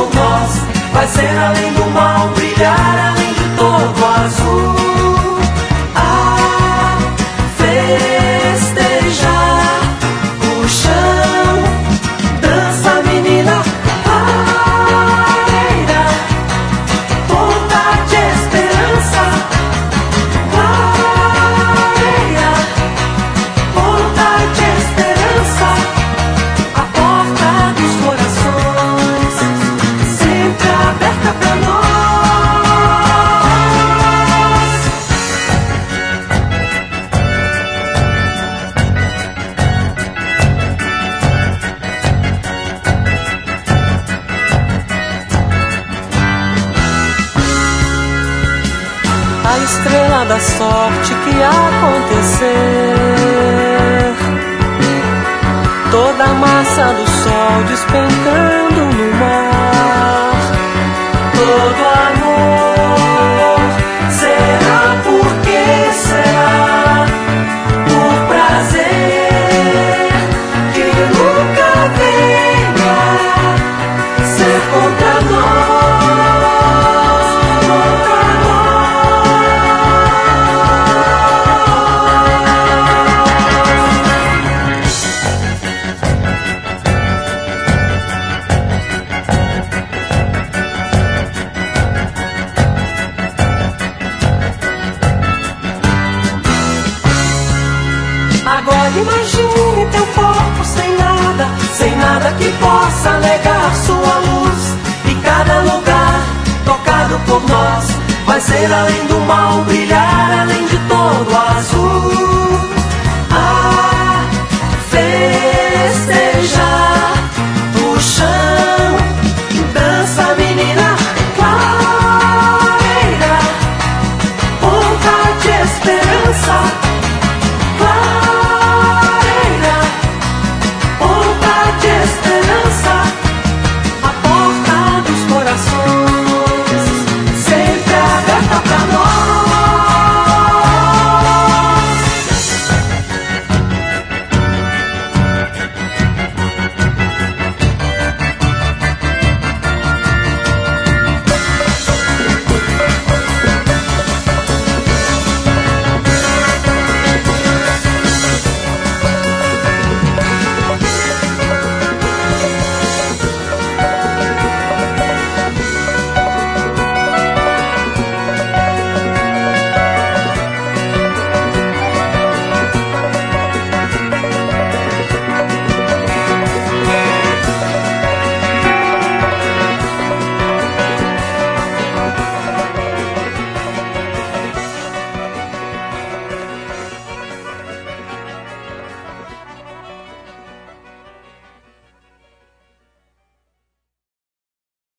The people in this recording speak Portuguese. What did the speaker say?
por nós. Vai ser além do mal, brilhar além de todo azul. A festejar o chão, dança menina, areia, ponta de esperança, areia, ponta de esperança, a porta dos corações sempre aberta pra nós. A estrela da sorte que acontecer, toda a massa do sol despencando no mar. Todo amor será porque será por prazer que nunca venha ser contra nós, contra Agora imagine teu corpo sem nada que possa negar sua luz. E cada lugar tocado por nós vai ser além do mal, brilhar além de todo azul. A festejar o chão, dança menina, clareira, ponta de esperança.